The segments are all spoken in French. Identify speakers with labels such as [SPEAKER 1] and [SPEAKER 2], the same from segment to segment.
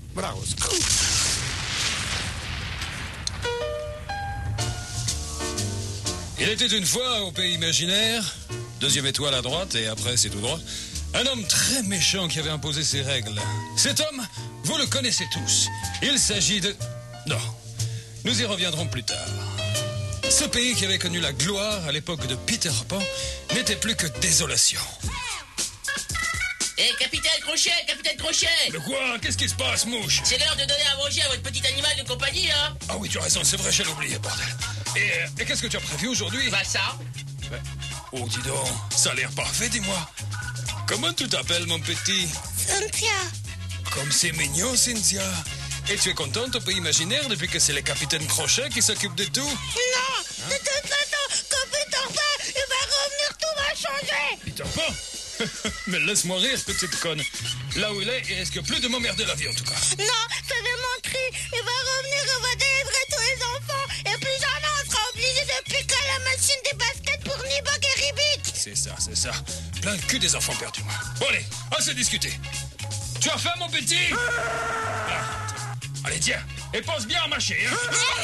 [SPEAKER 1] Bravo.
[SPEAKER 2] Il était une fois au pays imaginaire, 2e étoile à droite et après c'est tout droit, un homme très méchant qui avait imposé ses règles. Cet homme, vous le connaissez tous. Il s'agit de... Non, nous y reviendrons plus tard. Ce pays qui avait connu la gloire à l'époque de Peter Pan n'était plus que désolation.
[SPEAKER 3] Capitaine Crochet.
[SPEAKER 2] Mais quoi? Qu'est-ce qui se passe, mouche?
[SPEAKER 3] C'est l'heure de donner à manger à votre petit animal de compagnie, hein.
[SPEAKER 2] Ah oui, tu as raison, c'est vrai, j'ai oublié, bordel. Et qu'est-ce que tu as prévu aujourd'hui?
[SPEAKER 3] Bah ça.
[SPEAKER 2] Oh, dis donc, ça a l'air parfait, dis-moi. Comment tu t'appelles, mon petit?
[SPEAKER 4] Cynthia.
[SPEAKER 2] Comme c'est mignon, Cynthia. Et tu es contente au pays imaginaire depuis que c'est le capitaine Crochet qui s'occupe de tout?
[SPEAKER 4] Non, de toute façon, quand Peter Pan, il va revenir, tout va changer.
[SPEAKER 2] Peter Pan? Mais laisse-moi rire, petite conne. Là où il est, il risque plus de m'emmerder la vie, en tout cas.
[SPEAKER 4] Non, ça fait mentir. Il va revenir, il va délivrer tous les enfants. Et plus jamais on sera obligé de piquer la machine des baskets pour Nibok et Ribik.
[SPEAKER 2] C'est ça. Plein le cul des enfants perdus, moi. Bon, allez, assez discuter. Tu as faim, mon petit? Allez, tiens, et pense bien à mâcher, hein.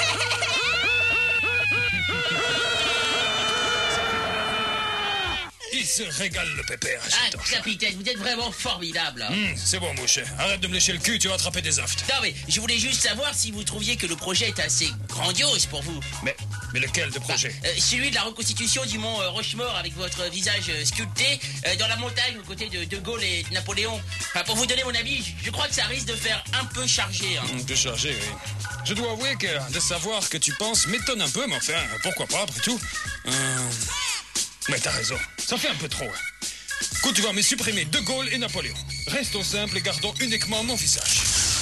[SPEAKER 2] Il se régale, le pépère.
[SPEAKER 3] Capitaine, vous êtes vraiment formidable. Hein.
[SPEAKER 2] C'est bon, mouche. Arrête de me lécher le cul, tu vas attraper des aftes.
[SPEAKER 3] Non, mais je voulais juste savoir si vous trouviez que le projet est assez grandiose pour vous.
[SPEAKER 2] Mais lequel de projet?
[SPEAKER 3] Celui de la reconstitution du mont Rochemort avec votre visage sculpté dans la montagne aux côtés de Gaulle et de Napoléon. Enfin, pour vous donner mon avis, je crois que ça risque de faire un peu chargé. Hein.
[SPEAKER 2] Un peu chargé, oui. Je dois avouer que de savoir que tu penses m'étonne un peu, mais enfin, pourquoi pas, après tout. Mais t'as raison, ça fait un peu trop. Hein. Écoute, tu vas me supprimer De Gaulle et Napoléon. Restons simples et gardons uniquement mon visage.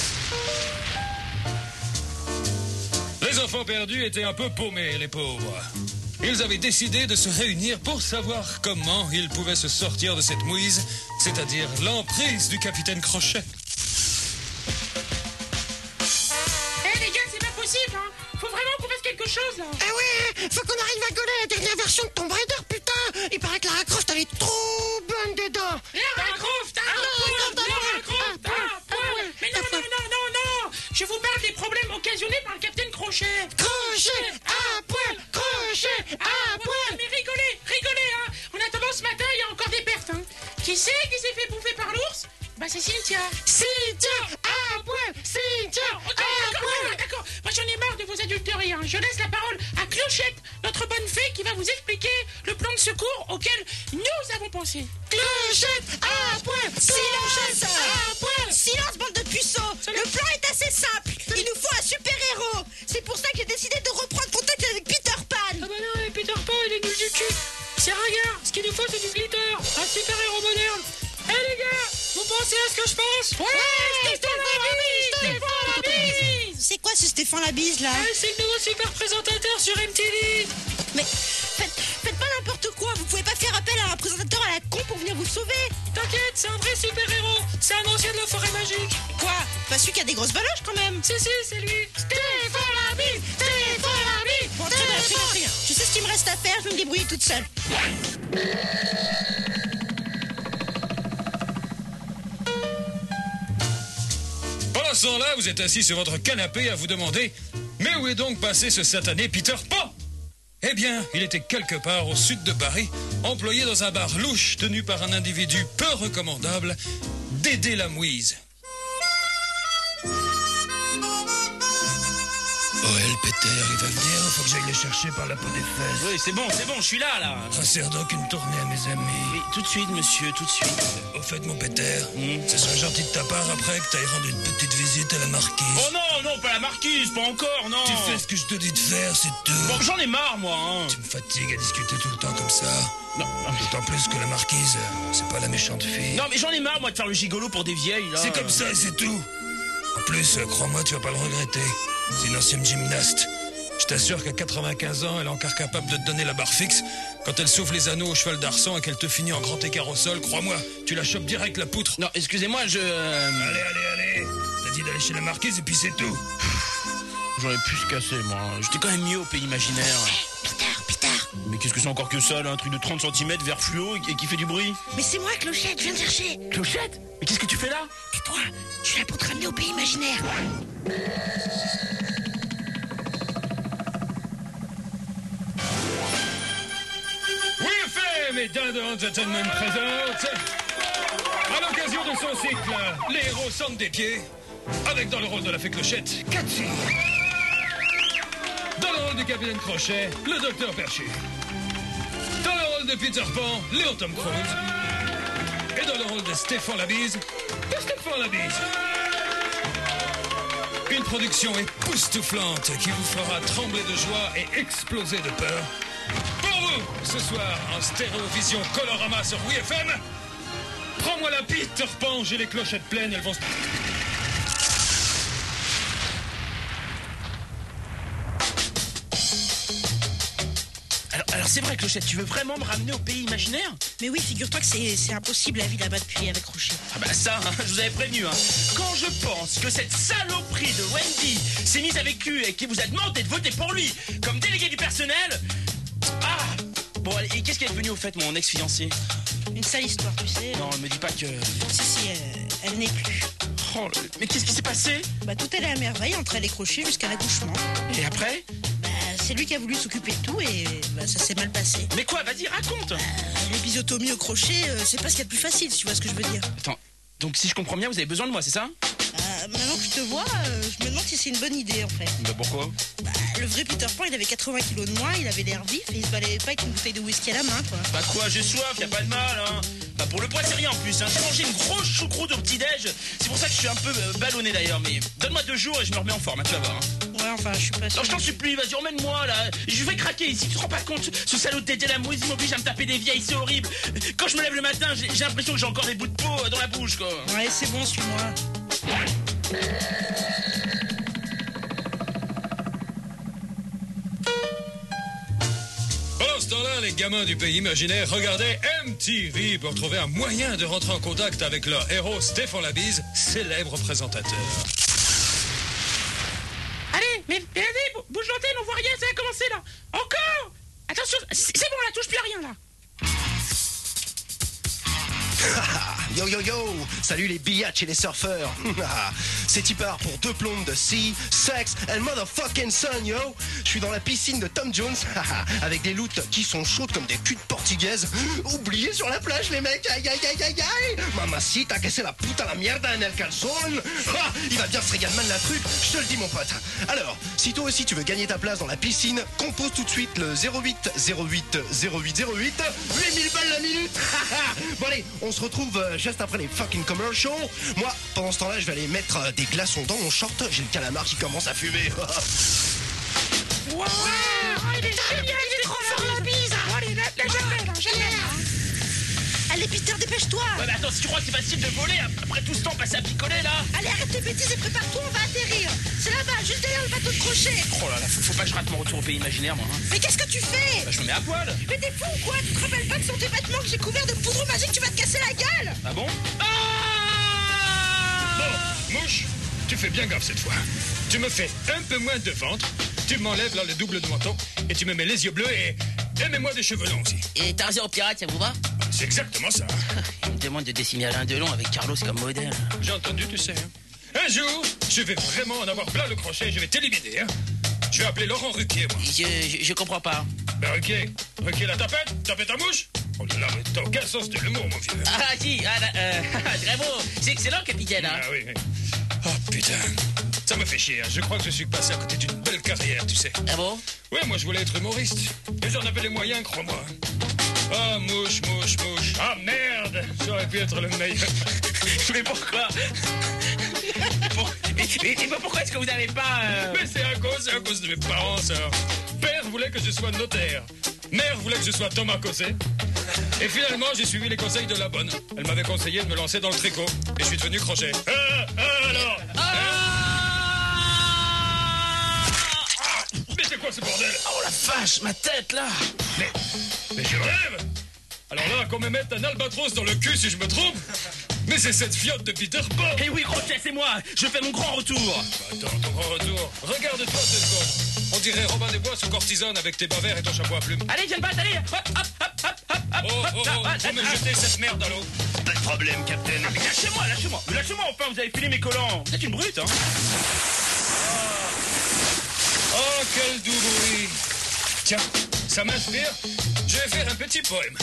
[SPEAKER 2] Les enfants perdus étaient un peu paumés, les pauvres. Ils avaient décidé de se réunir pour savoir comment ils pouvaient se sortir de cette mouise, c'est-à-dire l'emprise du capitaine Crochet.
[SPEAKER 5] Les gars, c'est pas possible, hein. Faut vraiment qu'on fasse quelque chose, là.
[SPEAKER 4] Ah ouais, faut qu'on arrive à gauler la dernière version de Tomb Raider, putain. Il paraît que Lara Croft, elle est trop bonne dedans.
[SPEAKER 5] Lara Croft, Mais non. Je vous parle des problèmes occasionnés par le capitaine Crochet.
[SPEAKER 4] Crochet à poil.
[SPEAKER 5] Mais rigolez, hein. En attendant, ce matin, il y a encore des pertes, hein. Qui c'est qui s'est fait bouffer par l'ours? Bah, c'est Cynthia.
[SPEAKER 4] À poil.
[SPEAKER 5] D'accord. Moi, j'en ai marre de vos adulteries, hein. Je laisse la parole à Clochette, notre bonne fée, qui va vous expliquer le plan de secours auquel nous avons pensé.
[SPEAKER 4] Clochette à poil. Silence, bande de puceaux. Le plan est assez simple. Il nous faut un super-héros. C'est pour ça que j'ai décidé de reprendre contact avec Peter Pan.
[SPEAKER 5] Ah bah non, Peter Pan, il est nul du cul. C'est ringard. Ce qu'il nous faut, c'est du glitter. Un super-héros moderne. Les gars, vous pensez à ce que je pense? Ouais, Stéphane Labise.
[SPEAKER 4] C'est quoi ce Stéphane Labise là?
[SPEAKER 5] C'est le nouveau super présentateur sur MTV.
[SPEAKER 4] Mais faites pas n'importe quoi. Vous pouvez pas faire appel à un présentateur à la con pour venir vous sauver.
[SPEAKER 5] T'inquiète, c'est un vrai super-héros. C'est un ancien de la forêt magique.
[SPEAKER 4] Quoi? Pas celui qui a des grosses baloches quand même.
[SPEAKER 5] Si, c'est lui.
[SPEAKER 4] Stéphane Labise. Bon, très bien. Je sais ce qu'il me reste à faire, je vais me débrouiller toute seule.
[SPEAKER 2] Pendant ce temps-là, vous êtes assis sur votre canapé à vous demander « Mais où est donc passé ce satané Peter Pan ?» Eh bien, il était quelque part au sud de Paris, employé dans un bar louche tenu par un individu peu recommandable, Dédé Lamouise. Oh, le Peter, il va venir, faut que j'aille le chercher par la peau des fesses.
[SPEAKER 3] Oui, c'est bon, je suis là.
[SPEAKER 2] Resserre donc une tournée à mes amis.
[SPEAKER 3] Oui, tout de suite, monsieur, tout de suite.
[SPEAKER 2] Au fait, mon Peter, ce serait gentil de ta part après que t'ailles rendre une petite visite à la marquise.
[SPEAKER 3] Oh non, pas la marquise, pas encore, non.
[SPEAKER 2] Tu fais ce que je te dis de faire, c'est tout.
[SPEAKER 3] Bon, j'en ai marre, moi, hein.
[SPEAKER 2] Tu me fatigues à discuter tout le temps comme ça.
[SPEAKER 3] Non.
[SPEAKER 2] D'autant plus que la marquise, c'est pas la méchante fille.
[SPEAKER 3] Non, mais j'en ai marre, moi, de faire le gigolo pour des vieilles, là.
[SPEAKER 2] C'est comme ça et c'est tout. En plus, crois-moi, tu vas pas le regretter. C'est une ancienne gymnaste. Je t'assure qu'à 95 ans, elle est encore capable de te donner la barre fixe. Quand elle souffle les anneaux au cheval d'arçon et qu'elle te finit en grand écart au sol, crois-moi, tu la chopes direct la poutre.
[SPEAKER 3] Non, excusez-moi,
[SPEAKER 2] Allez. T'as dit d'aller chez la marquise et puis c'est tout.
[SPEAKER 3] J'aurais pu se casser, moi. J'étais quand même mieux au pays imaginaire.
[SPEAKER 4] Peter.
[SPEAKER 3] Mais Mais qu'est-ce que c'est encore que ça, là? Un truc de 30 cm, vert fluo et qui fait du bruit?
[SPEAKER 4] Mais c'est moi, Clochette, je viens de chercher.
[SPEAKER 3] Clochette? Mais qu'est-ce que tu fais là?
[SPEAKER 4] Tais-toi, je suis là pour te ramener au pays imaginaire.
[SPEAKER 2] WeFM et Dindon Entertainment présente, à l'occasion de son cycle, les héros sentent des pieds, avec dans le rôle de la fée Clochette, Cathy. Dans le rôle du capitaine Crochet, le docteur Perché. Dans le rôle de Peter Pan, Léon Tom Cruise. Et dans le rôle de Stéphane Labise, Stéphane Labise. Une production époustouflante qui vous fera trembler de joie et exploser de peur. Pour vous, ce soir, en stéréovision Colorama sur WeFM, prends-moi la Peter Pan, j'ai les clochettes pleines, elles vont se...
[SPEAKER 3] Alors c'est vrai, Clochette, tu veux vraiment me ramener au pays imaginaire?
[SPEAKER 4] Mais oui, figure-toi que c'est impossible la vie là-bas depuis avec Crochet.
[SPEAKER 3] Ah bah ça, hein, je vous avais prévenu. Hein. Quand je pense que cette saloperie de Wendy s'est mise avec lui et qui vous a demandé de voter pour lui comme délégué du personnel... Ah. Bon, et qu'est-ce qui est devenu au fait, mon ex-fiancé?
[SPEAKER 4] Une sale histoire, tu sais.
[SPEAKER 3] Non, me dis pas que...
[SPEAKER 4] Si, elle n'est plus.
[SPEAKER 3] Oh, mais qu'est-ce qui s'est passé?
[SPEAKER 4] Bah tout allait à merveille entre elle et Crochet jusqu'à l'accouchement.
[SPEAKER 3] Et après?
[SPEAKER 4] C'est lui qui a voulu s'occuper de tout et ça s'est mal passé.
[SPEAKER 3] Mais quoi? Vas-y, raconte.
[SPEAKER 4] L'épisiotomie au crochet, c'est pas ce qu'il y a de plus facile, si tu vois ce que je veux dire.
[SPEAKER 3] Attends, donc si je comprends bien, vous avez besoin de moi, c'est ça?
[SPEAKER 4] Maintenant que je te vois, je me demande si c'est une bonne idée en fait.
[SPEAKER 3] Bah pourquoi?
[SPEAKER 4] Le vrai Peter Pan, il avait 80 kilos de moins, il avait l'air vif et il se baladait pas avec une bouteille de whisky à la main, quoi.
[SPEAKER 3] Bah quoi, j'ai soif, y a pas de mal, hein. Bah pour le poids, c'est rien en plus, hein. J'ai mangé une grosse choucroute au petit-déj. C'est pour ça que je suis un peu ballonné d'ailleurs, mais donne-moi 2 jours et je me remets en forme, hein, tu vas voir. Hein.
[SPEAKER 4] Ouais, enfin, je suis pas sûr.
[SPEAKER 3] Non, je t'en supplie, vas-y, emmène-moi là. Je vais craquer ici, tu te rends pas compte? Ce salaud de Dédé Lamouise m'oblige à me taper des vieilles, c'est horrible. Quand je me lève le matin, j'ai l'impression que j'ai encore des bouts de peau dans la bouche, quoi.
[SPEAKER 4] Ouais, c'est bon, suis-moi.
[SPEAKER 2] Pendant ce temps-là, les gamins du pays imaginaire regardaient MTV pour trouver un moyen de rentrer en contact avec leur héros Stéphane Labise, célèbre présentateur.
[SPEAKER 5] Allez, mais allez, bouge l'antenne, on voit rien, ça va commencer là. Encore. Attention, c'est bon là, touche plus à rien là.
[SPEAKER 1] Yo yo yo, salut les biatchs et les surfeurs. C'est Tipar pour 2 plombes de sea, sex and motherfucking sun, yo. Je suis dans la piscine de Tom Jones avec des loots qui sont chaudes comme des culs de portugaises. Oubliés sur la plage les mecs, aïe aïe aïe aïe aïe. Mamacita, que c'est la puta la mierda en el calzone. Il va bien se régaler la truc, je te le dis mon pote. Alors, si toi aussi tu veux gagner ta place dans la piscine, compose tout de suite le 08 08 08 08 8000 balles la minute. Bon allez, on se retrouve juste après les fucking commercials. Moi, pendant ce temps-là, je vais aller mettre des glaçons dans mon short. J'ai le calamar qui commence à fumer.
[SPEAKER 5] Wow, il est génial, il est trop fort la bise. Allez, jamais.
[SPEAKER 4] Allez, Peter, dépêche-toi.
[SPEAKER 3] Ouais, mais attends, si tu crois que c'est facile de voler après tout ce temps passé à picoler là.
[SPEAKER 4] Allez, arrête tes bêtises et prépare-toi, on va atterrir. C'est là-bas, juste derrière le bateau de Crochet.
[SPEAKER 3] Oh là là, faut pas que je rate mon retour au pays imaginaire, moi. Hein.
[SPEAKER 4] Mais qu'est-ce que tu fais?
[SPEAKER 3] Bah, je me mets à poil.
[SPEAKER 4] Mais t'es fou ou quoi? Tu te rappelles pas que sur tes vêtements que j'ai couverts de poudre magique, tu vas te casser la gueule?
[SPEAKER 3] Ah bon?
[SPEAKER 2] Bon, mouche, tu fais bien gaffe cette fois. Tu me fais un peu moins de ventre, tu m'enlèves là le double de menton, et tu me mets les yeux bleus et mets-moi des cheveux longs aussi.
[SPEAKER 3] Et Tarzan au pirate, ça vous va?
[SPEAKER 2] C'est exactement ça.
[SPEAKER 3] Il me demande de dessiner Alain Delon avec Carlos comme modèle.
[SPEAKER 2] J'ai entendu, tu sais. Hein. Un jour, je vais vraiment en avoir plein le crochet, je vais t'éliminer. Hein. Je vais appeler Laurent Ruquier, moi.
[SPEAKER 3] Je comprends pas.
[SPEAKER 2] Ben Ruquier la tapette à mouche. Oh là là, mais t'as aucun sens de l'humour, mon vieux.
[SPEAKER 3] Ah si, très beau. C'est excellent, capitaine. Hein.
[SPEAKER 2] Ah oui. Oh putain, ça me fait chier. Hein. Je crois que je suis passé à côté d'une belle carrière, tu sais.
[SPEAKER 3] Ah bon?
[SPEAKER 2] Ouais, moi je voulais être humoriste. Et j'en avais les moyens, crois-moi. Ah, mouche. Ah merde, j'aurais pu être le meilleur.
[SPEAKER 3] Mais pourquoi? Mais pourquoi est-ce que vous n'avez pas...
[SPEAKER 2] Mais c'est à cause de mes parents, ça. Père voulait que je sois notaire. Mère voulait que je sois Thomas Cosset. Et finalement, j'ai suivi les conseils de la bonne. Elle m'avait conseillé de me lancer dans le tricot. Et je suis devenu crochet. Alors Mais c'est quoi ce bordel?
[SPEAKER 3] Oh la vache, ma tête, là.
[SPEAKER 2] Mais je rêve. Alors là, qu'on me mette un albatros dans le cul si je me trompe. Mais c'est cette fiotte de Peter Pan.
[SPEAKER 3] Eh oui, Crochet, c'est moi. Je fais mon grand retour.
[SPEAKER 2] Attends, ton grand retour. Regarde-toi 2 secondes. On dirait Robin des Bois sous cortisone avec tes bas verts et ton chapeau à plumes.
[SPEAKER 3] Allez, viens de battre, allez. Hop, hop, hop, hop, hop,
[SPEAKER 2] Oh, oh, oh, faut me jeter cette merde à l'eau.
[SPEAKER 1] Pas de problème, Captain.
[SPEAKER 3] Mais lâchez-moi, lâchez-moi. Mais lâchez-moi, enfin, vous avez filé mes collants. Vous êtes une brute, hein.
[SPEAKER 2] Oh, quel doux bruit. Tiens, ça m'inspire. Je vais faire un petit poème.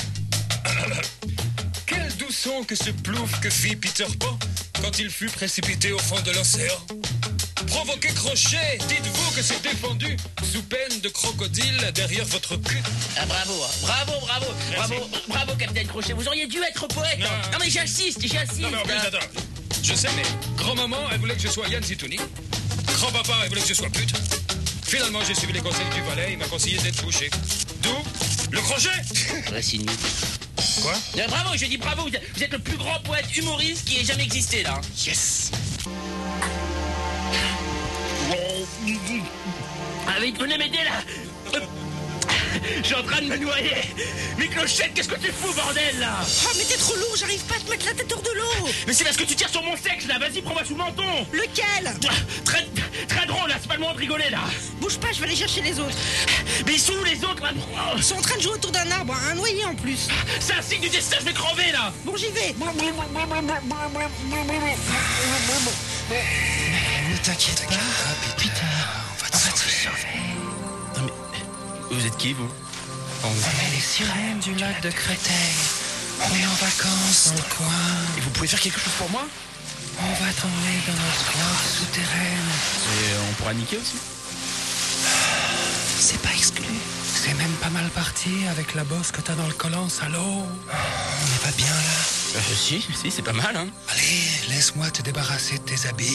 [SPEAKER 2] Quel doux son que ce plouf que fit Peter Pan quand il fut précipité au fond de l'océan. Provoquez Crochet, dites-vous que c'est défendu sous peine de crocodile derrière votre cul.
[SPEAKER 3] Ah, bravo, bravo, Capitaine Crochet. Vous auriez dû être poète.
[SPEAKER 2] Non.
[SPEAKER 3] Non, mais j'insiste.
[SPEAKER 2] Non mais en plus, attends. Je sais, mais grand-maman, elle voulait que je sois Yann Zitouni. Grand-papa, elle voulait que je sois pute. Finalement, j'ai suivi les conseils du valet, il m'a conseillé d'être bouché. D'où le crochet.
[SPEAKER 3] Ouais, c'est nul.
[SPEAKER 2] Quoi?
[SPEAKER 3] Bravo, je dis bravo. Vous êt le plus grand poète humoriste qui ait jamais existé, là.
[SPEAKER 1] Yes.
[SPEAKER 3] Ah, vite, venez m'aider, là. Je suis en train de me noyer. Mais Clochette, qu'est-ce que tu fous, bordel, là?
[SPEAKER 4] Oh, mais t'es trop lourd, j'arrive pas à te mettre la tête hors de l'eau.
[SPEAKER 3] Mais c'est parce que tu tires sur mon sexe, là. Vas-y, prends-moi sous le menton.
[SPEAKER 4] Lequel?
[SPEAKER 3] Très, très drôle, là. C'est pas le moment de rigoler, là.
[SPEAKER 4] Bouge pas, je vais aller chercher les autres.
[SPEAKER 3] Mais ils sont où, les autres, là?
[SPEAKER 4] Ils sont en train de jouer autour d'un arbre, un noyer en plus.
[SPEAKER 3] C'est un signe du destin, je vais crever, là.
[SPEAKER 4] Bon, j'y vais.
[SPEAKER 1] Ne t'inquiète pas, Peter. On va te sauver.
[SPEAKER 3] Non, mais vous êtes qui, vous?
[SPEAKER 1] On est les sirènes du lac de Créteil. On est en vacances dans le coin.
[SPEAKER 3] Et vous pouvez faire quelque chose pour moi?
[SPEAKER 1] On va t'emmener dans notre grotte souterraine.
[SPEAKER 3] Et on pourra niquer aussi?
[SPEAKER 1] C'est pas exclu.
[SPEAKER 6] C'est même pas mal parti avec la bosse que t'as dans le collant, salaud.
[SPEAKER 1] On n'est pas bien là.
[SPEAKER 3] Si, c'est pas mal, hein.
[SPEAKER 6] Allez, laisse-moi te débarrasser de tes habits.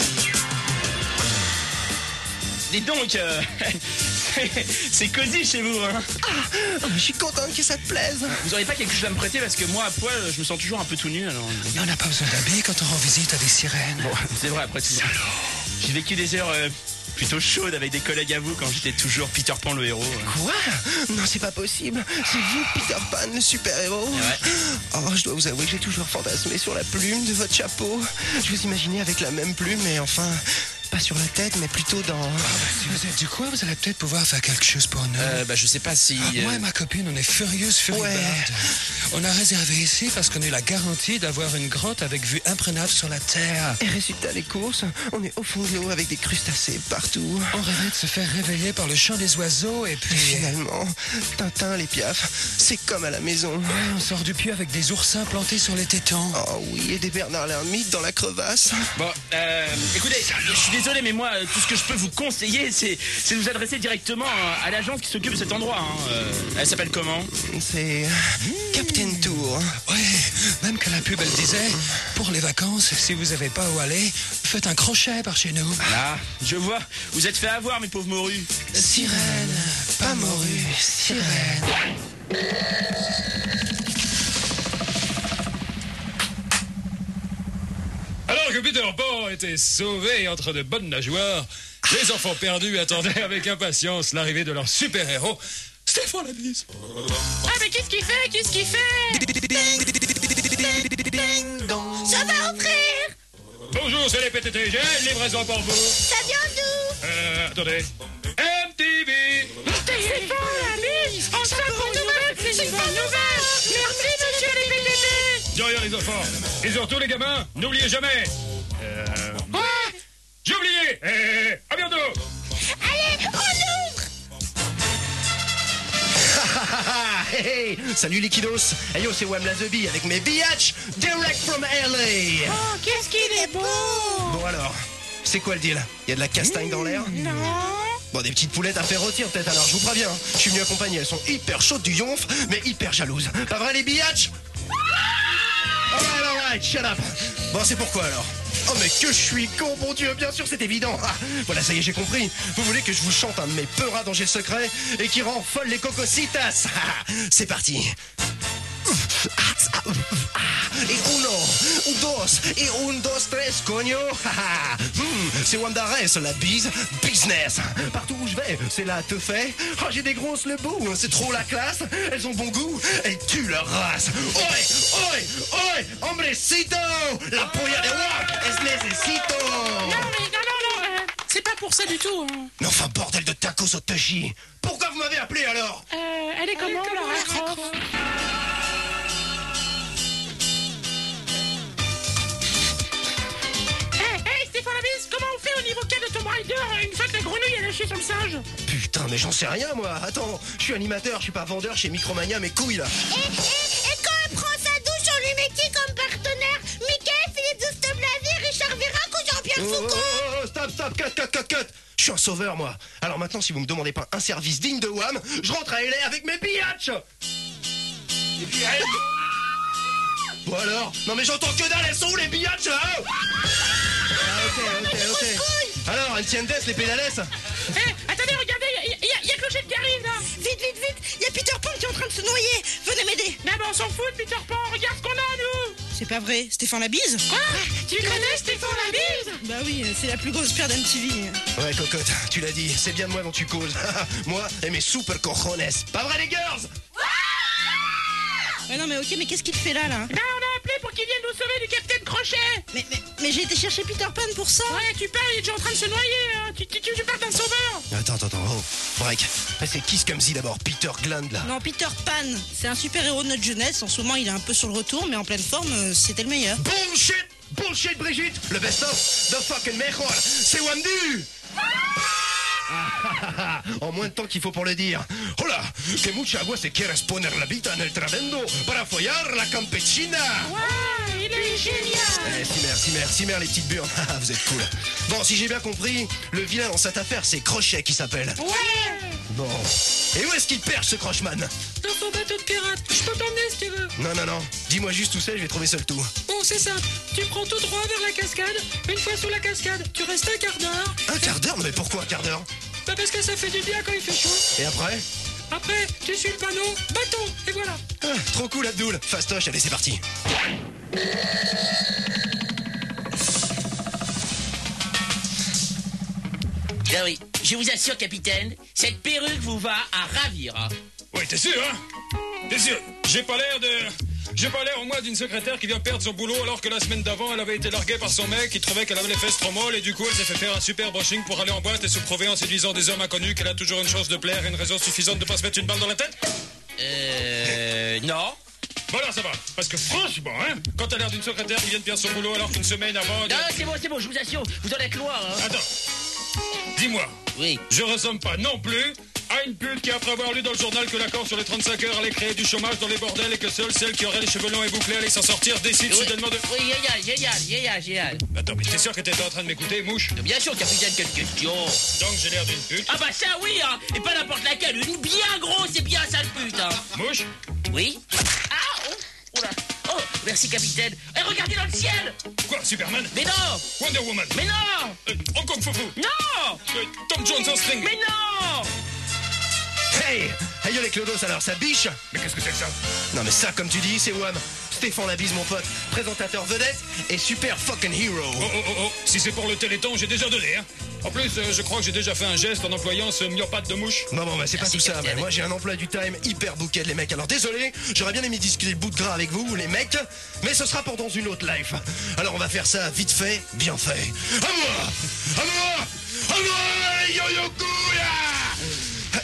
[SPEAKER 3] Dis donc, c'est cosy chez vous, hein.
[SPEAKER 1] Je suis content que ça te plaise.
[SPEAKER 3] Vous auriez pas quelque chose à me prêter parce que moi, à poil, je me sens toujours un peu tout nu, alors...
[SPEAKER 6] Mais on n'a pas besoin d'habits quand on rend visite à des sirènes.
[SPEAKER 3] Bon, c'est vrai, après tout. J'ai vécu des heures plutôt chaudes avec des collègues à vous quand j'étais toujours Peter Pan le héros.
[SPEAKER 1] Quoi? Non, c'est pas possible. C'est vous, Peter Pan, le super-héros.
[SPEAKER 3] Ouais.
[SPEAKER 1] Oh, je dois vous avouer que j'ai toujours fantasmé sur la plume de votre chapeau. Je vous imaginais avec la même plume, mais enfin, pas sur la tête, mais plutôt dans...
[SPEAKER 6] Si vous êtes du coin, vous allez peut-être pouvoir faire quelque chose pour nous.
[SPEAKER 3] Je sais pas si...
[SPEAKER 6] Moi et ma copine, on est furieuse, furibarde.
[SPEAKER 1] Ouais.
[SPEAKER 6] On a réservé ici parce qu'on a eu la garantie d'avoir une grotte avec vue imprenable sur la terre.
[SPEAKER 1] Et résultat des courses, on est au fond de l'eau avec des crustacés partout.
[SPEAKER 6] On rêvait de se faire réveiller par le chant des oiseaux et puis...
[SPEAKER 1] Et finalement, Tintin, les piafs, c'est comme à la maison.
[SPEAKER 6] Ouais, on sort du puits avec des oursins plantés sur les tétons.
[SPEAKER 1] Oh oui, et des Bernard l'ermite dans la crevasse.
[SPEAKER 3] Bon, écoutez, je suis désolé, mais moi, tout ce que je peux vous conseiller, c'est de vous adresser directement à l'agence qui s'occupe de cet endroit. Hein. Elle s'appelle comment?
[SPEAKER 1] C'est Captain Tour.
[SPEAKER 6] Ouais, même que la pub, elle disait, pour les vacances, si vous avez pas où aller, faites un crochet par chez nous.
[SPEAKER 3] Là, je vois, vous êtes fait avoir, mes pauvres morus.
[SPEAKER 6] Sirène, pas morue, sirène.
[SPEAKER 2] Alors que Peter Pan était sauvé entre de bonnes nageoires, les enfants perdus attendaient avec impatience l'arrivée de leur super-héros, Stéphane Labisse.
[SPEAKER 5] Ah, mais qu'est-ce qu'il fait? Qu'est-ce qu'il fait?
[SPEAKER 4] Ça va ouvrir.
[SPEAKER 2] Bonjour, c'est les PTT, j'ai une livraison pour vous.
[SPEAKER 4] Ça vient d'où?
[SPEAKER 2] Attendez. MTV.
[SPEAKER 5] Stéphane Labisse! Enfin, bonne nouvelle! C'est une bonne nouvelle! Merci, monsieur les PTT!
[SPEAKER 2] De rien, les enfants. Et surtout, les gamins, n'oubliez jamais.
[SPEAKER 5] Ouais!
[SPEAKER 2] J'ai oublié. À bientôt.
[SPEAKER 4] Allez, on ouvre.
[SPEAKER 1] Hey, salut les kiddos. Hey yo, c'est Wamla the Bee avec mes biatch direct from LA.
[SPEAKER 4] Oh, qu'est-ce qu'il est beau.
[SPEAKER 1] Bon alors, c'est quoi le deal? Y a de la castagne dans l'air?
[SPEAKER 4] Non.
[SPEAKER 1] Bon, des petites poulettes à faire rôtir peut-être, alors je vous préviens. Je suis venu accompagner, elles sont hyper chaudes du yonf, mais hyper jalouses. Pas vrai les biatch? Alright, shut up. Bon, c'est pourquoi alors? Oh mais que je suis con, mon Dieu, bien sûr c'est évident. Ah, voilà, ça y est, j'ai compris. Vous voulez que je vous chante un de mes peuras dont j'ai le secret et qui rend folle les cocositas? Ah, c'est parti. Et uno, un dos, et un dos, tres, coño. C'est Wandares, la bise, business. Partout où je vais, c'est la teufait. Oh, j'ai des grosses le bout, c'est trop la classe. Elles ont bon goût, elles tuent leur race. Oi, hombrecito, la polla de guac, es necesito.
[SPEAKER 5] Non, c'est pas pour ça du tout. Hein.
[SPEAKER 1] Mais enfin, bordel de tacos au tachi. Pourquoi vous m'avez appelé alors?
[SPEAKER 5] Elle est comment, Lara Croft? Stéphane Labisse, comment on fait au niveau 4 de Tomb Raider une fois que la grenouille a lâché son singe?
[SPEAKER 1] Putain, mais j'en sais rien, moi. Attends, je suis animateur, je suis pas vendeur chez Micromania, mes couilles, là.
[SPEAKER 4] Et quand elle prend sa douche, on lui met qui comme partenaire? Mickey, Philippe Douste-Blazy, Richard Virac ou Jean-Pierre Foucault?
[SPEAKER 1] Stop, cut. Je suis un sauveur, moi. Alors maintenant, si vous me demandez pas un service digne de Wham, je rentre à LA avec mes biatchs. Et puis elle... Bon alors? Non mais j'entends que dalle, elles sont où les biatchs, là? Ok. Alors, Encientes, les pédales.
[SPEAKER 5] Attendez, regardez, il y a Clochette qui arrive, là.
[SPEAKER 4] Vite, il y a Peter Pan qui est en train de se noyer. Venez m'aider.
[SPEAKER 5] Non, mais on s'en fout de Peter Pan, regarde ce qu'on a, nous.
[SPEAKER 4] C'est pas vrai, Stéphane Labise?
[SPEAKER 5] Quoi? Tu connais Stéphane Labise?
[SPEAKER 4] Bah oui, c'est la plus grosse père d'MTV.
[SPEAKER 1] Ouais, cocotte, tu l'as dit, c'est bien de moi dont tu causes. Moi et mes super cojones. Pas vrai, les girls?
[SPEAKER 4] Ouais, non, mais ok, mais qu'est-ce qu'il fait là?
[SPEAKER 5] Ben, on a appelé pour qu'il vienne nous sauver du Capitaine Crochet.
[SPEAKER 4] Mais j'ai été chercher Peter Pan pour ça.
[SPEAKER 5] Ouais, tu parles, il est déjà en train de se noyer. Hein. Tu parles d'un sauveur.
[SPEAKER 1] Attends, break. C'est qui ce Kamzi d'abord? Peter Gland, là?
[SPEAKER 4] Non, Peter Pan, c'est un super-héros de notre jeunesse. En ce moment, il est un peu sur le retour, mais en pleine forme, c'était le meilleur.
[SPEAKER 1] Bullshit, Brigitte. Le best-of, the fucking mejor, c'est Wandu. En moins de temps qu'il faut pour le dire. Hola, que mucha agua se quieres poner la vida en el trabendo para follar la campechina.
[SPEAKER 5] Ouais, il est génial.
[SPEAKER 1] Cimer, les petites burnes. Vous êtes cool. Bon, si j'ai bien compris, le vilain dans cette affaire, c'est Crochet qui s'appelle.
[SPEAKER 5] Ouais.
[SPEAKER 1] Bon. Et où est-ce qu'il perche, ce crocheman?
[SPEAKER 5] Dans ton bateau de pirate. Je peux t'emmener si tu veux.
[SPEAKER 1] Non. Dis-moi juste où c'est, je vais trouver ça le tout.
[SPEAKER 5] Bon, c'est simple. Tu prends tout droit vers la cascade. Une fois sous la cascade, tu restes un quart d'heure.
[SPEAKER 1] Un quart d'heure? Mais pourquoi un quart d'heure?
[SPEAKER 5] Bah parce que ça fait du bien quand il fait chaud.
[SPEAKER 1] Et après?
[SPEAKER 5] Après, tu suis le panneau, bâton, et voilà.
[SPEAKER 1] Trop cool, Abdoul. Fastoche, allez, c'est parti.
[SPEAKER 3] Ah oui, je vous assure, capitaine, cette perruque vous va à ravir. Hein.
[SPEAKER 2] Oui, t'es sûr, hein? T'es sûr? J'ai pas l'air au moins d'une secrétaire qui vient perdre son boulot alors que la semaine d'avant elle avait été larguée par son mec qui trouvait qu'elle avait les fesses trop molles et du coup elle s'est fait faire un super brushing pour aller en boîte et se prouver en séduisant des hommes inconnus qu'elle a toujours une chance de plaire et une raison suffisante de pas se mettre une balle dans la tête?
[SPEAKER 3] Non.
[SPEAKER 2] Voilà, ça va. Parce que franchement, hein, quand t'as l'air d'une secrétaire qui vient de perdre son boulot alors qu'une semaine avant...
[SPEAKER 3] Non, c'est bon, je vous assure, vous en êtes loin, hein.
[SPEAKER 2] Attends. Dis-moi.
[SPEAKER 3] Oui.
[SPEAKER 2] Je ressemble pas non plus à une pute qui, après avoir lu dans le journal que l'accord sur les 35 heures allait créer du chômage dans les bordels et que seule celle qui aurait les cheveux longs et bouclés allait s'en sortir, décide soudainement de...
[SPEAKER 3] Oui, génial.
[SPEAKER 2] Attends, mais t'es sûr que t'étais en train de m'écouter, mouche?
[SPEAKER 3] Bien sûr, capitaine, quelle question.
[SPEAKER 2] Donc j'ai l'air d'une pute.
[SPEAKER 3] Ah bah ça, oui, hein. Et pas n'importe laquelle, une bien grosse et bien sale pute, hein.
[SPEAKER 2] Mouche?
[SPEAKER 3] Oui. Ah, oh là. Oh, merci, capitaine. Et regardez dans le ciel.
[SPEAKER 2] Quoi, Superman?
[SPEAKER 3] Mais non.
[SPEAKER 2] Wonder Woman?
[SPEAKER 3] Mais non.
[SPEAKER 2] Hong Kong Foufou?
[SPEAKER 3] Non.
[SPEAKER 2] Tom Jones en string?
[SPEAKER 3] Mais non.
[SPEAKER 1] Hey yo les clodos, alors ça biche?
[SPEAKER 2] Mais qu'est-ce que c'est que ça?
[SPEAKER 1] Non mais ça, comme tu dis, c'est Wham. Stéphane Labise, mon pote, présentateur vedette et super fucking hero.
[SPEAKER 2] Oh, si c'est pour le Téléthon, j'ai déjà donné, hein. En plus, je crois que j'ai déjà fait un geste en employant ce myopathe de mouche.
[SPEAKER 1] Bon, bah c'est pas tout ça, mais moi j'ai un emploi du time hyper bouquet les mecs. Alors désolé, j'aurais bien aimé discuter le bout de gras avec vous, les mecs, mais ce sera pour dans une autre life. Alors on va faire ça vite fait, bien fait. À moi, yo-yo couille.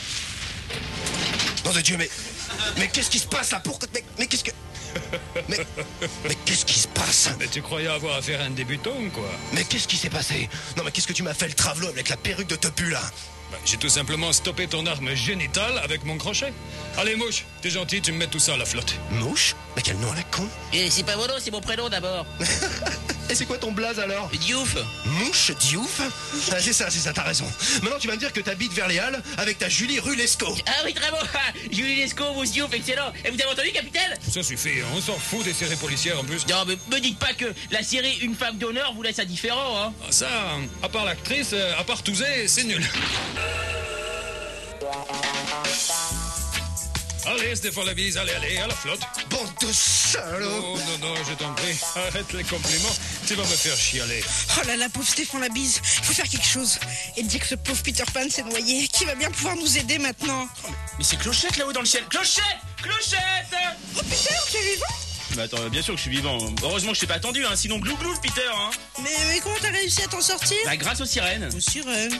[SPEAKER 1] Nom de Dieu, mais qu'est-ce qui se passe là? Pourquoi? Mais qu'est-ce que... Mais qu'est-ce qui se passe?
[SPEAKER 2] Mais tu croyais avoir affaire à un débutant, quoi?
[SPEAKER 1] Mais qu'est-ce qui s'est passé? Non mais qu'est-ce que tu m'as fait le travelo avec la perruque de Topu là?
[SPEAKER 2] Bah, j'ai tout simplement stoppé ton arme génitale avec mon crochet. Allez, mouche, t'es gentil, tu me mets tout ça à la flotte.
[SPEAKER 1] Mouche? Mais quel nom à la con?
[SPEAKER 3] Et c'est pas mon nom, c'est mon prénom d'abord.
[SPEAKER 1] Et c'est quoi ton blaze alors?
[SPEAKER 3] Diouf.
[SPEAKER 1] Mouche Diouf? Ah, c'est ça, t'as raison. Maintenant tu vas me dire que t'habites vers les Halles avec ta Julie rue Lescaut.
[SPEAKER 3] Ah oui, très bon. Julie Lescaut, vous Diouf, excellent. Et vous avez entendu, capitaine?
[SPEAKER 2] Ça suffit, on s'en fout des séries policières en plus.
[SPEAKER 3] Non, mais me dites pas que la série Une femme d'honneur vous laisse indifférent, hein.
[SPEAKER 2] Ah, ça, à part l'actrice, à part Touzé, c'est nul. Allez, Stéphane Labise, allez, à la flotte.
[SPEAKER 1] Bande de salauds.
[SPEAKER 2] Oh, non, je t'en prie. Arrête les compliments, tu vas me faire chialer.
[SPEAKER 7] Oh là là, pauvre Stéphane Labise, il faut faire quelque chose. Et dire que ce pauvre Peter Pan s'est noyé, qui va bien pouvoir nous aider maintenant.
[SPEAKER 3] Mais c'est Clochette là-haut dans le ciel. Clochette!
[SPEAKER 7] Oh Peter, tu es vivant?
[SPEAKER 3] Bah attends, bien sûr que je suis vivant. Heureusement que je t'ai pas attendu, hein, sinon glou le Peter, hein.
[SPEAKER 7] Mais comment t'as réussi à t'en sortir?
[SPEAKER 3] Bah grâce aux sirènes.
[SPEAKER 7] Aux sirènes.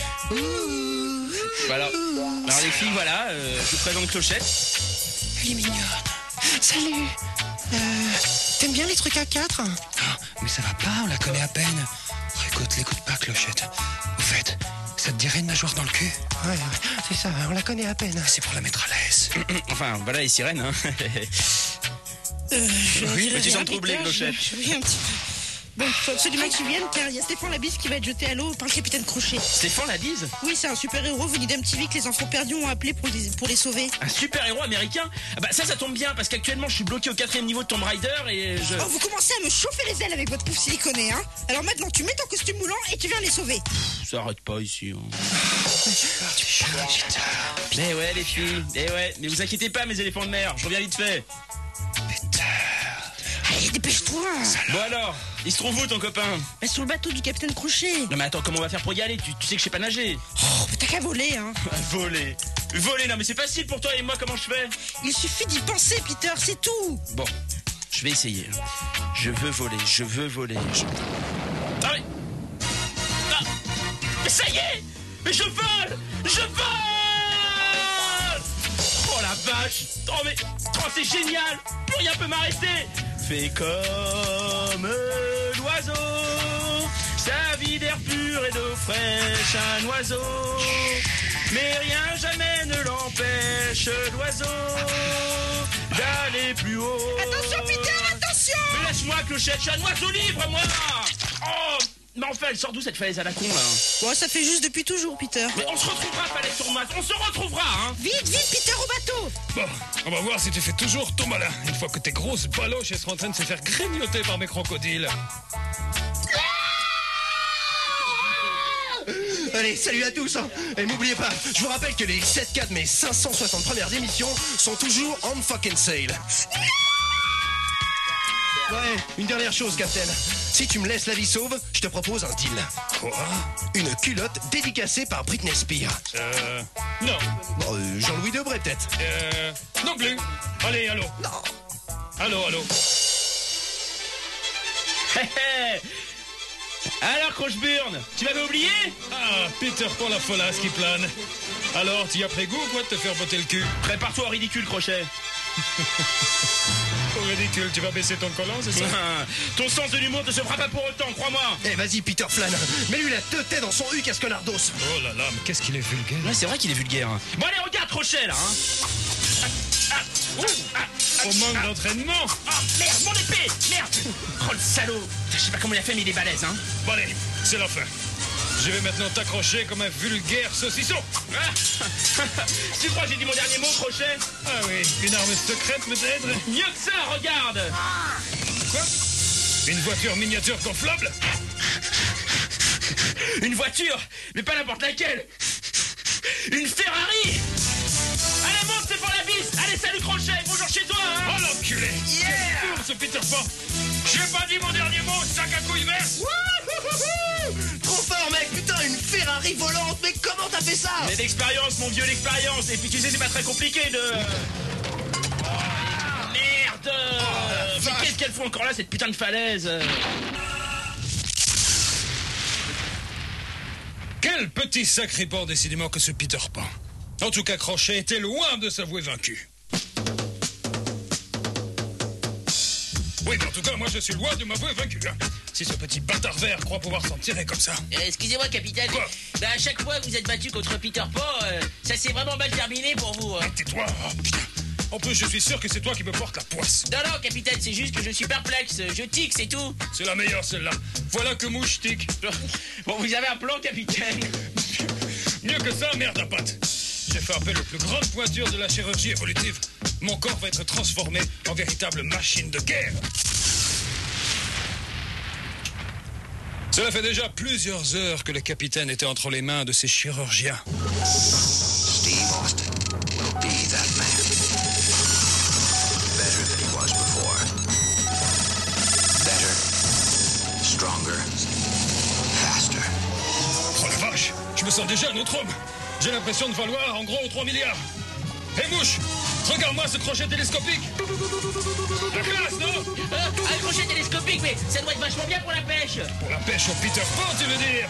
[SPEAKER 3] Voilà. Alors les filles, voilà, je vous présente Clochette.
[SPEAKER 6] Elle est mignonne.
[SPEAKER 1] Salut. T'aimes bien les trucs à 4?
[SPEAKER 6] Mais ça va pas, on la connaît à peine. Oh, l'écoute pas, Clochette. Au fait, ça te dirait une nageoire dans le cul?
[SPEAKER 1] Ouais, c'est ça, on la connaît à peine.
[SPEAKER 6] C'est pour la mettre à l'aise.
[SPEAKER 3] Enfin, voilà les sirènes, hein.
[SPEAKER 7] Oui,
[SPEAKER 3] mais tu sens troublé, Clochette.
[SPEAKER 7] Oui, un petit peu. Bon, il faut absolument que tu viennes car il y a Stéphane Labise qui va être jeté à l'eau par le capitaine Crochet.
[SPEAKER 3] Stéphane Labise?
[SPEAKER 7] Oui, c'est un super-héros venu d'MTV que les enfants perdus ont appelé pour les sauver.
[SPEAKER 3] Un super-héros américain? Ah bah ça tombe bien parce qu'actuellement je suis bloqué au 4e niveau de Tomb Raider et je...
[SPEAKER 7] Oh, vous commencez à me chauffer les ailes avec votre pouf siliconé, hein? Alors maintenant, tu mets ton costume moulant et tu viens les sauver.
[SPEAKER 3] Ça arrête pas ici, hein.
[SPEAKER 6] Peter.
[SPEAKER 3] Mais ouais les filles, mais vous inquiétez pas mes éléphants de mer, je reviens vite fait.
[SPEAKER 6] Peter.
[SPEAKER 7] Allez, dépêche-toi.
[SPEAKER 3] Bon alors, il se trouve où ton copain?
[SPEAKER 7] Bah, sur le bateau du capitaine Crochet.
[SPEAKER 3] Non mais attends, comment on va faire pour y aller? Tu sais que je sais pas nager.
[SPEAKER 7] Oh, mais t'as qu'à voler, hein.
[SPEAKER 3] Voler, non mais c'est facile pour toi et moi, comment je fais?
[SPEAKER 7] Il suffit d'y penser, Peter, c'est tout.
[SPEAKER 3] Bon, je vais essayer. Je veux voler. Ah mais... Ah, mais ça y est! Mais je vole! Oh la vache! Oh c'est génial! Plus rien peut m'arrêter! Fais comme l'oiseau, sa vie d'air pur et d'eau fraîche, un oiseau. Mais rien jamais ne l'empêche, l'oiseau, d'aller plus haut.
[SPEAKER 7] Attention, Peter, attention!
[SPEAKER 3] Mais laisse-moi, Clochette, je suis un oiseau libre, moi! Oh! Mais enfin, elle sort d'où cette falaise à la con, là?
[SPEAKER 7] Bon, ça fait juste depuis toujours, Peter.
[SPEAKER 3] Mais on se retrouvera, falaise tournoise, on se retrouvera, hein!
[SPEAKER 7] Vite, Peter, au bateau!
[SPEAKER 2] Bon, on va voir si tu fais toujours ton malin, une fois que tes grosses baloches seront en train de se faire grignoter par mes crocodiles.
[SPEAKER 1] Allez, salut à tous, hein. Et n'oubliez pas, je vous rappelle que les 7K de mes 560 premières émissions sont toujours on fucking sale. Ouais, une dernière chose, Captain. Si tu me laisses la vie sauve, je te propose un deal.
[SPEAKER 2] Quoi?
[SPEAKER 1] Une culotte dédicacée par Britney Spears.
[SPEAKER 2] Non.
[SPEAKER 1] Bon, Jean-Louis Debré, peut-être.
[SPEAKER 2] Non plus. Allez, allô.
[SPEAKER 1] Non.
[SPEAKER 2] Allô.
[SPEAKER 3] Hé hé! Alors, Crocheburn, tu m'avais oublié?
[SPEAKER 2] Ah, Peter Pan la folasse qui plane. Alors, tu y as pris goût, quoi, de te faire botter le cul?
[SPEAKER 3] Prépare-toi au ridicule, Crochet.
[SPEAKER 2] Oh, ridicule, tu vas baisser ton collant, c'est ça?
[SPEAKER 3] Ton sens de l'humour ne se fera pas pour autant, crois-moi.
[SPEAKER 1] Eh, vas-y, Peter Flan. Mets-lui la teuté dans son huc à Sconardos.
[SPEAKER 2] Oh là là, mais qu'est-ce qu'il est vulgaire.
[SPEAKER 3] Ouais, c'est vrai qu'il est vulgaire. Hein. Bon, allez, regarde, Crochet, là, hein.
[SPEAKER 2] Au manque d'entraînement.
[SPEAKER 3] Oh, merde, mon épée! Merde! Oh, le salaud! Je sais pas comment il a fait, mais il est balèze, hein.
[SPEAKER 2] Bon, allez, c'est la fin. Je vais maintenant t'accrocher comme un vulgaire saucisson.
[SPEAKER 3] Tu crois que j'ai dit mon dernier mot, Crochet?
[SPEAKER 2] Ah oui, une arme secrète peut-être?
[SPEAKER 3] Mieux que ça, regarde!
[SPEAKER 2] Quoi? Une voiture miniature gonflable?
[SPEAKER 3] Une voiture, mais pas n'importe laquelle! Une Ferrari! Allez, monte, c'est pour la bise! Allez, salut, Crochet! Bonjour chez toi, hein!
[SPEAKER 2] Oh l'enculé!
[SPEAKER 3] Yeah!
[SPEAKER 2] C'est pour ce Peter Pan! J'ai pas dit mon dernier mot, sac à couilles vert!
[SPEAKER 1] Trop fort, mec. Putain, une Ferrari volante. Mais comment t'as fait ça?
[SPEAKER 3] Mais l'expérience, mon vieux, l'expérience! Et puis tu sais, c'est pas très compliqué de... Merde! Mais qu'est-ce qu'elle fout encore là, cette putain de falaise?
[SPEAKER 2] Quel petit sacripant décidément que ce Peter Pan. En tout cas, Crochet était loin de s'avouer vaincu. Oui, mais en tout cas, moi je suis loin de m'avouer vaincu. Hein. Si ce petit bâtard vert croit pouvoir s'en tirer comme ça.
[SPEAKER 8] Excusez-moi, capitaine.
[SPEAKER 2] Quoi?
[SPEAKER 8] Bah, à chaque fois que vous êtes battu contre Peter Pan, ça s'est vraiment mal terminé pour vous. Hein.
[SPEAKER 2] Tais-toi, oh, putain. En plus, je suis sûr que c'est toi qui me portes la poisse.
[SPEAKER 8] Non, capitaine, c'est juste que je suis perplexe. Je tique, c'est tout.
[SPEAKER 2] C'est la meilleure, celle-là. Voilà que mouche tic.
[SPEAKER 3] Bon, vous avez un plan, capitaine?
[SPEAKER 2] Mieux que ça, merde à patte. J'ai fait appel aux plus grandes pointures de la chirurgie évolutive. Mon corps va être transformé en véritable machine de guerre. Cela fait déjà plusieurs heures que le capitaine était entre les mains de ces chirurgiens.
[SPEAKER 9] Steve Austin will be that man.
[SPEAKER 2] me sens déjà un autre homme. J'ai l'impression de valoir en gros 3 milliards. Hé Mouche, regarde-moi ce crochet télescopique. La classe, non?
[SPEAKER 8] Un crochet télescopique, mais ça doit être vachement bien pour la pêche.
[SPEAKER 2] Pour la pêche au Peter Pan, tu veux dire?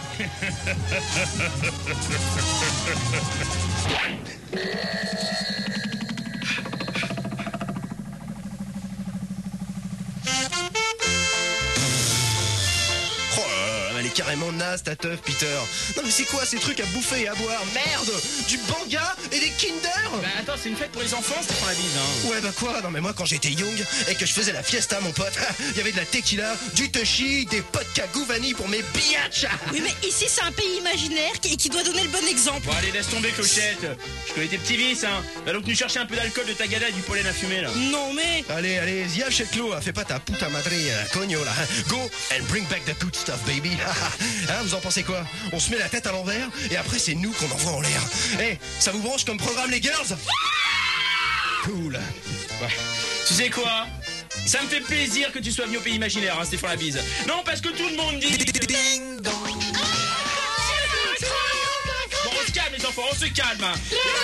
[SPEAKER 1] Oh là là, elle est carrément naze ta teuf, Peter. Non mais c'est quoi ces trucs à bouffer et à boire? Merde! Du banga et des Kinder?
[SPEAKER 3] Bah attends, c'est une fête pour les enfants, c'était pour la bise, hein.
[SPEAKER 1] Ouais bah quoi? Non mais moi quand j'étais young et que je faisais la fiesta mon pote, il y avait de la tequila, du touchy, des vodka Gouvani pour mes biatchs.
[SPEAKER 7] Oui, mais ici, c'est un pays imaginaire qui doit donner le bon exemple.
[SPEAKER 3] Bon allez, laisse tomber Clochette. Je connais tes petits vices, hein. Va donc nous chercher un peu d'alcool de Tagada et du pollen à fumer, là.
[SPEAKER 7] Non, mais...
[SPEAKER 1] Allez, allez, zia chez Clo, fais pas ta puta madre, cogno là. Go and bring back the good stuff, baby. Hein, vous en pensez quoi? On se met la tête à l'envers et après c'est nous qu'on envoie en l'air. Eh, ça vous branche comme programme les girls? Cool.
[SPEAKER 3] Ouais. Tu sais quoi? Ça me fait plaisir que tu sois venu au pays imaginaire, hein, Stéphane la bise. Non, parce que tout le monde dit...
[SPEAKER 1] Ding dong.
[SPEAKER 3] Bon, on se calme les enfants, on se calme, hein.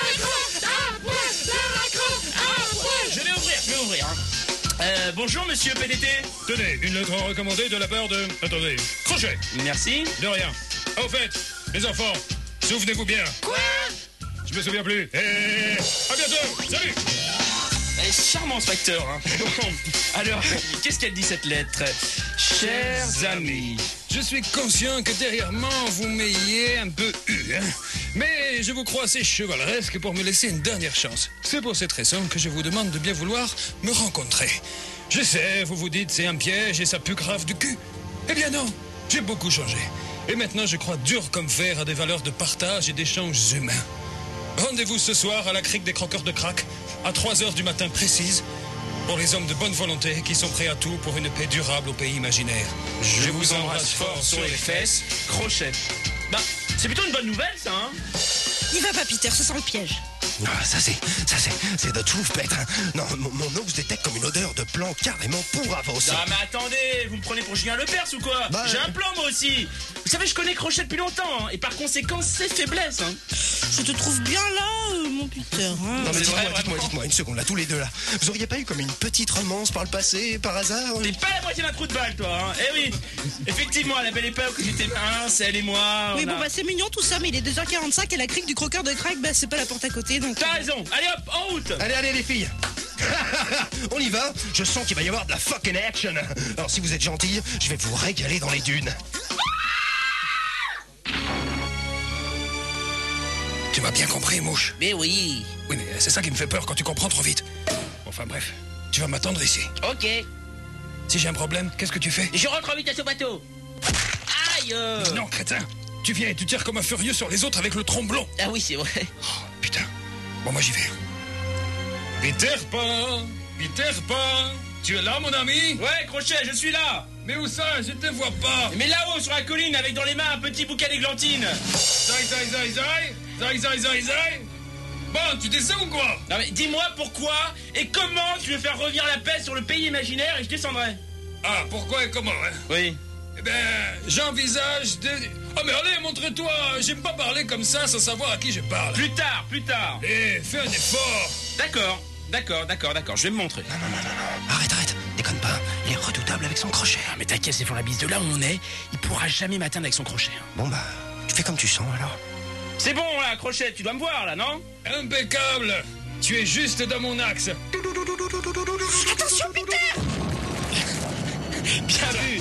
[SPEAKER 3] Je vais ouvrir, hein. Bonjour monsieur PDT.
[SPEAKER 2] Tenez, une lettre recommandée de la part de... Attendez, crochet.
[SPEAKER 3] Merci.
[SPEAKER 2] De rien. Au fait, les enfants, souvenez-vous bien.
[SPEAKER 8] Quoi?
[SPEAKER 2] Je me souviens plus. Et à bientôt. Salut.
[SPEAKER 3] Elle est charmant ce facteur, hein. Alors, qu'est-ce qu'elle dit cette lettre? Chers amis.
[SPEAKER 2] Je suis conscient que derrière moi, vous m'ayez un peu eu, hein. Mais je vous crois assez chevaleresque pour me laisser une dernière chance. C'est pour cette raison que je vous demande de bien vouloir me rencontrer. Je sais, vous vous dites c'est un piège et ça pue grave du cul. Eh bien non, j'ai beaucoup changé. Et maintenant je crois dur comme fer à des valeurs de partage et d'échanges humains. Rendez-vous ce soir à la crique des croqueurs de crack, à 3h du matin précise, pour les hommes de bonne volonté qui sont prêts à tout pour une paix durable au pays imaginaire.
[SPEAKER 3] Je vous embrasse fort sur les fesses. Crochet. Bah, c'est plutôt une bonne nouvelle, ça, hein.
[SPEAKER 7] Il va pas, Peter, ce sent le piège.
[SPEAKER 1] Ah, ça c'est the truth, Peter. Non, mon nose détecte comme une odeur de plan carrément pourravos.
[SPEAKER 3] Ah mais attendez, vous me prenez pour Julien Lepers ou quoi?
[SPEAKER 1] Bah,
[SPEAKER 3] j'ai un plan moi aussi. Vous savez, je connais Crochet depuis longtemps, hein, et par conséquent, c'est faiblesse, hein.
[SPEAKER 7] Je te trouve bien là, mon Peter. Hein.
[SPEAKER 1] Non mais
[SPEAKER 3] C'est vrai,
[SPEAKER 1] dites-moi une seconde là, tous les deux là. Vous auriez pas eu comme une petite romance par le passé, par hasard?
[SPEAKER 3] T'es pas la moitié d'un trou de balle, toi, hein. Eh oui, effectivement, à la belle époque où j'étais mince, elle et moi.
[SPEAKER 7] Oui,
[SPEAKER 3] on a-
[SPEAKER 7] bon, bah c'est mignon tout ça, mais il est 2h45 et la crique du croqueur de crack, bah c'est pas la porte à côté, donc...
[SPEAKER 3] T'as raison. Allez hop, en route.
[SPEAKER 1] Allez les filles. On y va. Je sens qu'il va y avoir de la fucking action. Alors si vous êtes gentils, je vais vous régaler dans les dunes.
[SPEAKER 6] Tu m'as bien compris, Mouche.
[SPEAKER 8] Mais oui.
[SPEAKER 6] Oui, mais c'est ça qui me fait peur quand tu comprends trop vite. Enfin bref, tu vas m'attendre ici.
[SPEAKER 8] Ok.
[SPEAKER 6] Si j'ai un problème, qu'est-ce que tu fais?
[SPEAKER 8] Je rentre vite à ce bateau. Aïe.
[SPEAKER 6] Non, crétin. Tu viens et tu tires comme un furieux sur les autres avec le tromblon.
[SPEAKER 8] Ah oui, c'est vrai.
[SPEAKER 6] Oh, putain. Bon, moi j'y vais.
[SPEAKER 2] Peter Pan, tu es là mon ami?
[SPEAKER 3] Ouais, Crochet, je suis là.
[SPEAKER 2] Mais où ça? Je te vois pas.
[SPEAKER 3] Mais là-haut, sur la colline, avec dans les mains un petit bouquet d'églantines.
[SPEAKER 2] Zai. Bon, tu descends ou quoi?
[SPEAKER 3] Non mais dis-moi pourquoi et comment tu veux faire revenir la paix sur le pays imaginaire et je descendrai.
[SPEAKER 2] Ah, pourquoi et comment, hein?
[SPEAKER 3] Oui.
[SPEAKER 2] Eh ben, j'envisage de... Oh mais allez, montre-toi. J'aime pas parler comme ça sans savoir à qui je parle.
[SPEAKER 3] Plus tard.
[SPEAKER 2] Eh, fais un effort.
[SPEAKER 3] D'accord, je vais me montrer.
[SPEAKER 1] Non. Arrête. Déconne pas. Il est redoutable avec son crochet.
[SPEAKER 3] Ah, mais t'inquiète, c'est pour la bise de là où on est, il pourra jamais m'atteindre avec son crochet, hein.
[SPEAKER 1] Bon bah, tu fais comme tu sens alors.
[SPEAKER 3] C'est bon là, Crochet, tu dois me voir là, non?
[SPEAKER 2] Impeccable. Tu es juste dans mon axe.
[SPEAKER 7] Attention, Peter!
[SPEAKER 3] Bien vu.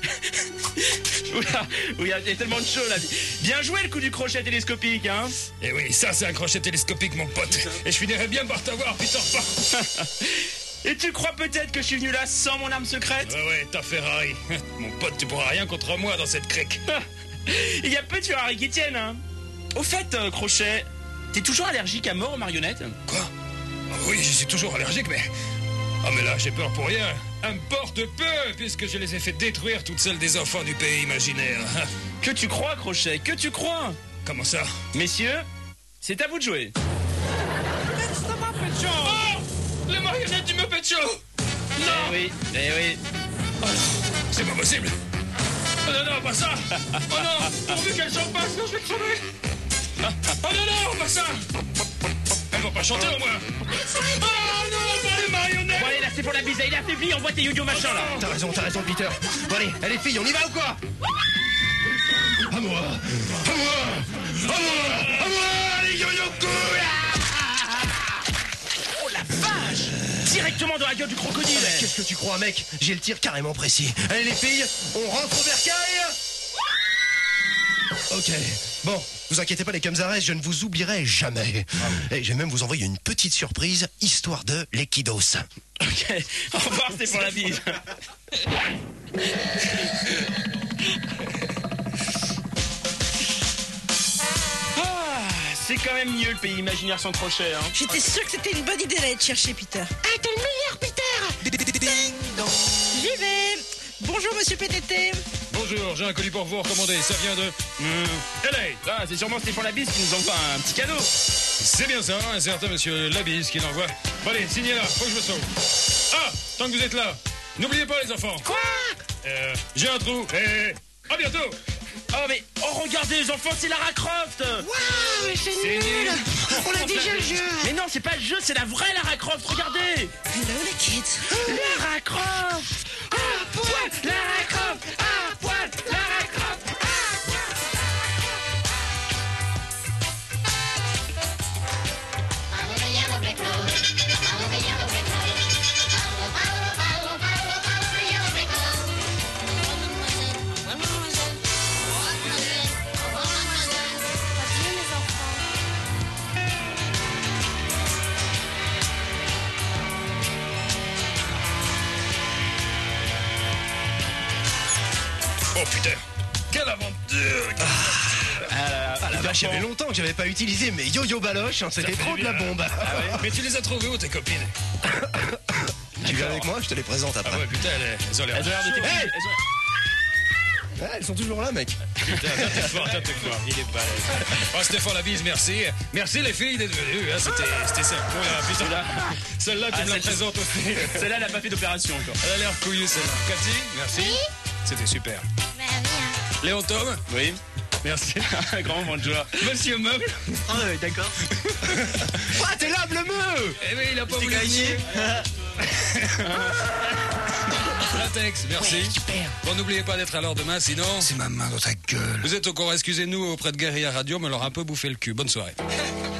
[SPEAKER 3] Oula, il y a tellement de choses là. Bien joué le coup du crochet télescopique, hein.
[SPEAKER 2] Eh oui, ça c'est un crochet télescopique, mon pote. Et je finirais bien par t'avoir, Peter Pan.
[SPEAKER 3] Et tu crois peut-être que je suis venu là sans mon arme secrète?
[SPEAKER 2] Ouais, ta Ferrari. Mon pote, tu pourras rien contre moi dans cette crique.
[SPEAKER 3] Il y a peu de Ferrari qui tiennent, hein. Au fait, Crochet, t'es toujours allergique à mort aux marionnettes?
[SPEAKER 2] Quoi? Ah oui, je suis toujours allergique, mais... Ah mais là, j'ai peur pour rien. Importe peu, puisque je les ai fait détruire toutes celles des enfants du pays imaginaire.
[SPEAKER 3] Que tu crois, Crochet, que tu crois?
[SPEAKER 2] Comment ça?
[SPEAKER 3] Messieurs, c'est à vous de jouer.
[SPEAKER 2] Oh! Les marionnettes du Muppet Show! Non!
[SPEAKER 3] Eh oui.
[SPEAKER 2] Oh, c'est pas possible! Oh non, pas ça! Oh non! Pourvu qu'elle s'en passe, sinon je vais crever! Oh non, pas ça. Elle va pas chanter au moins. Oh non, pas les marionnettes.
[SPEAKER 3] Bon allez, là c'est pour la bise, il est affaibli, envoie tes yo-yo machin là.
[SPEAKER 1] T'as raison, Peter. Bon allez, allez filles, on y va ou quoi? À moi, les yo-yo cool.
[SPEAKER 3] Oh la vache. Directement dans la gueule du crocodile.
[SPEAKER 1] Mais qu'est-ce que tu crois, mec? J'ai le tir carrément précis. Allez les filles, on rentre au bercail. Ok, bon, vous inquiétez pas les Kamzares, je ne vous oublierai jamais. Et je vais même vous envoyer une petite surprise, histoire de l'équidos.
[SPEAKER 3] Ok, au revoir, c'est pour la bise. C'est quand même mieux le pays imaginaire sans crochet, hein.
[SPEAKER 7] J'étais sûre que c'était une bonne idée d'aller te chercher, Peter.
[SPEAKER 4] Ah, t'es le meilleur, Peter.
[SPEAKER 7] J'y vais. Bonjour, monsieur PTT.
[SPEAKER 2] Bonjour, j'ai un colis pour vous recommander. Ça vient de... LA.
[SPEAKER 3] Ah, c'est sûrement Stéphane Labisse qui nous envoie un petit cadeau.
[SPEAKER 2] C'est bien ça, un certain monsieur Labisse qui l'envoie. Bon allez, signez là, faut que je me sauve. Ah, tant que vous êtes là, n'oubliez pas les enfants.
[SPEAKER 4] Quoi?
[SPEAKER 2] J'ai un trou et... À bientôt.
[SPEAKER 3] Oh regardez les enfants, c'est Lara Croft.
[SPEAKER 4] Waouh, mais c'est nul. On a déjà le jeu.
[SPEAKER 3] Mais non, c'est pas le jeu, c'est la vraie Lara Croft, regardez.
[SPEAKER 7] Hello, les kids.
[SPEAKER 3] Lara Croft. À poil, Lara Croft. À poil, Lara Croft.
[SPEAKER 2] Oh putain, quelle aventure.
[SPEAKER 1] Ah la vache, il y avait longtemps que j'avais pas utilisé mes yo-yo baloches, hein, c'était trop de la bombe.
[SPEAKER 2] Mais tu les as trouvés où tes copines?
[SPEAKER 1] Tu viens avec moi, je te les présente après.
[SPEAKER 2] Ah ouais, putain, elles ont l'air...
[SPEAKER 3] Elles ont l'air de t'écouter.
[SPEAKER 1] Hey, ouais, elles sont toujours là, mec.
[SPEAKER 2] Putain, t'es fort, il est balèze. Oh, Stéphane Labisse, merci. Merci les filles d'être venues, hein, c'était ça. Oh là, putain, celle-là, tu me la présentes aussi.
[SPEAKER 3] Celle-là, elle a pas fait d'opération encore.
[SPEAKER 2] Elle a l'air couillue, celle-là. Cathy, merci.
[SPEAKER 4] Oui.
[SPEAKER 2] C'était super.
[SPEAKER 4] Bah oui, hein.
[SPEAKER 2] Léon Tom,
[SPEAKER 3] Oui.
[SPEAKER 2] merci.
[SPEAKER 3] Grand moment de joie.
[SPEAKER 2] Monsieur Meuble.
[SPEAKER 3] Ah ouais, d'accord.
[SPEAKER 1] Ah, t'es là, Bleu-Meu.
[SPEAKER 2] Eh oui, il a pas voulu venir. Latex, merci.
[SPEAKER 3] Super.
[SPEAKER 2] Bon, n'oubliez pas d'être à l'heure demain, sinon...
[SPEAKER 6] C'est ma main dans ta gueule.
[SPEAKER 2] Vous êtes au courant, excusez-nous auprès de Guérilla Radio, mais leur a un peu bouffé le cul. Bonne soirée.